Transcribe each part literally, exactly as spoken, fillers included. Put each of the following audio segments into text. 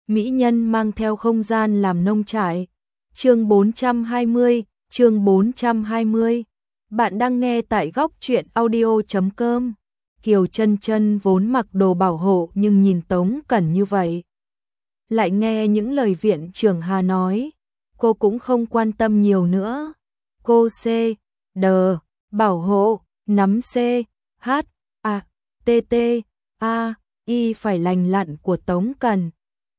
mỹ nhân mang theo không gian làm nông trại. Chương bốn trăm hai mươi, chương bốn trăm hai mươi. Bạn đang nghe tại góc truyện audio chấm com. Kiều Chân Chân vốn mặc đồ bảo hộ nhưng nhìn Tống Cẩn như vậy, lại nghe những lời viện trưởng Hà nói, cô cũng không quan tâm nhiều nữa. Cô C, D, bảo hộ, nắm C, H, A, T T, A, Y phải lành lặn của Tống Cẩn.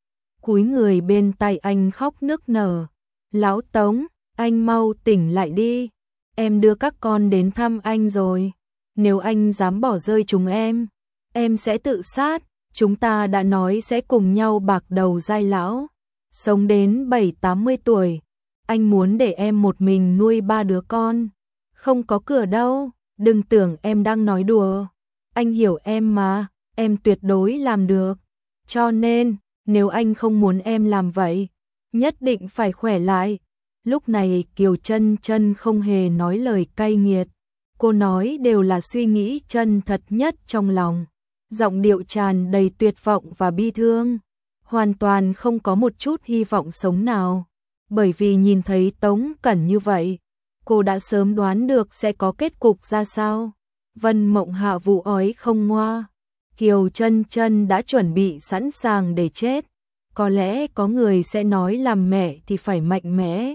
Cúi người bên tay anh khóc nức nở. Lão Tống, anh mau tỉnh lại đi. Em đưa các con đến thăm anh rồi. Nếu anh dám bỏ rơi chúng em, em sẽ tự sát. Chúng ta đã nói sẽ cùng nhau bạc đầu giai lão, sống đến bảy tám mươi tuổi. Anh muốn để em một mình nuôi ba đứa con. Không có cửa đâu, đừng tưởng em đang nói đùa. Anh hiểu em mà, em tuyệt đối làm được. Cho nên, nếu anh không muốn em làm vậy, nhất định phải khỏe lại. Lúc này Kiều Chân Chân không hề nói lời cay nghiệt. Cô nói đều là suy nghĩ chân thật nhất trong lòng. Giọng điệu tràn đầy tuyệt vọng và bi thương. Hoàn toàn không có một chút hy vọng sống nào. Bởi vì nhìn thấy Tống Cẩn như vậy, cô đã sớm đoán được sẽ có kết cục ra sao. Vân Mộng Hạ vụ ói không ngoa. Kiều Chân Chân đã chuẩn bị sẵn sàng để chết. Có lẽ có người sẽ nói làm mẹ thì phải mạnh mẽ.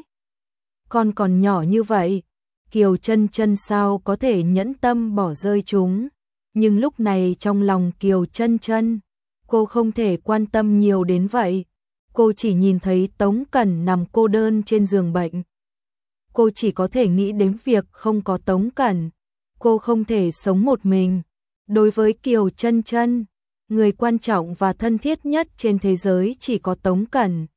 Con còn nhỏ như vậy, Kiều Chân Chân sao có thể nhẫn tâm bỏ rơi chúng. Nhưng lúc này trong lòng Kiều Chân Chân, cô không thể quan tâm nhiều đến vậy. Cô chỉ nhìn thấy Tống Cẩn nằm cô đơn trên giường bệnh. Cô chỉ có thể nghĩ đến việc không có Tống Cẩn, cô không thể sống một mình. Đối với Kiều Chân Chân, người quan trọng và thân thiết nhất trên thế giới chỉ có Tống Cẩn.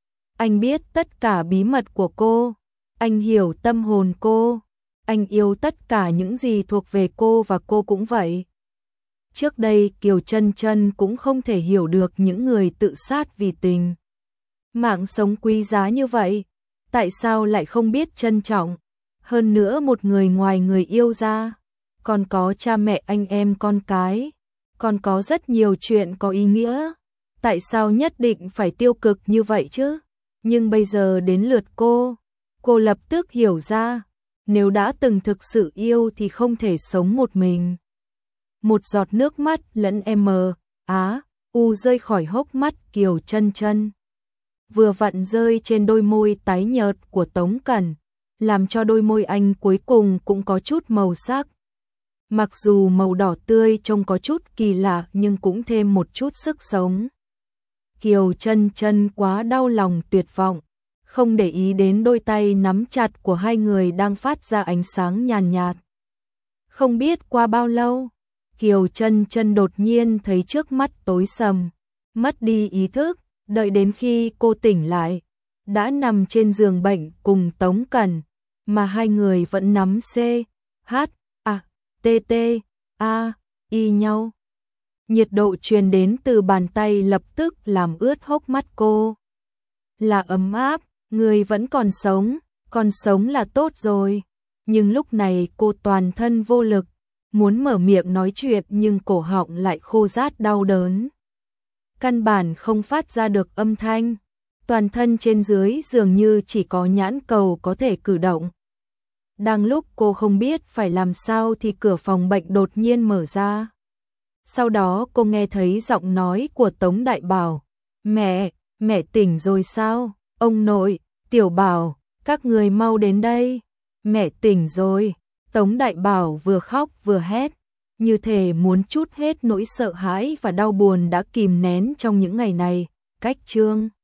Anh biết tất cả bí mật của cô, anh hiểu tâm hồn cô, anh yêu tất cả những gì thuộc về cô và cô cũng vậy. Trước đây Kiều Chân Chân cũng không thể hiểu được những người tự sát vì tình. Mạng sống quý giá như vậy, tại sao lại không biết trân trọng? Hơn nữa một người ngoài người yêu ra, còn có cha mẹ anh em con cái, còn có rất nhiều chuyện có ý nghĩa. Tại sao nhất định phải tiêu cực như vậy chứ? Nhưng bây giờ đến lượt cô, cô lập tức hiểu ra, nếu đã từng thực sự yêu thì không thể sống một mình. Một giọt nước mắt lẫn M, Á, U rơi khỏi hốc mắt Kiều Chân Chân. Vừa vặn rơi trên đôi môi tái nhợt của Tống Cẩn, làm cho đôi môi anh cuối cùng cũng có chút màu sắc. Mặc dù màu đỏ tươi trông có chút kỳ lạ nhưng cũng thêm một chút sức sống. Kiều Chân Chân quá đau lòng tuyệt vọng, không để ý đến đôi tay nắm chặt của hai người đang phát ra ánh sáng nhàn nhạt. Không biết qua bao lâu, Kiều Chân Chân đột nhiên thấy trước mắt tối sầm, mất đi ý thức, đợi đến khi cô tỉnh lại, đã nằm trên giường bệnh cùng Tống Cẩn, mà hai người vẫn nắm C, H, A, T T, A, Y nhau. Nhiệt độ truyền đến từ bàn tay lập tức làm ướt hốc mắt cô. Là ấm áp, người vẫn còn sống, còn sống là tốt rồi. Nhưng lúc này cô toàn thân vô lực, muốn mở miệng nói chuyện nhưng cổ họng lại khô rát đau đớn. Căn bản không phát ra được âm thanh, toàn thân trên dưới dường như chỉ có nhãn cầu có thể cử động. Đang lúc cô không biết phải làm sao thì cửa phòng bệnh đột nhiên mở ra. Sau đó cô nghe thấy giọng nói của Tống Đại Bảo. Mẹ, mẹ tỉnh rồi sao? Ông nội, Tiểu Bảo, các người mau đến đây. Mẹ tỉnh rồi. Tống Đại Bảo vừa khóc vừa hét, như thể muốn trút hết nỗi sợ hãi và đau buồn đã kìm nén trong những ngày này. Cách chương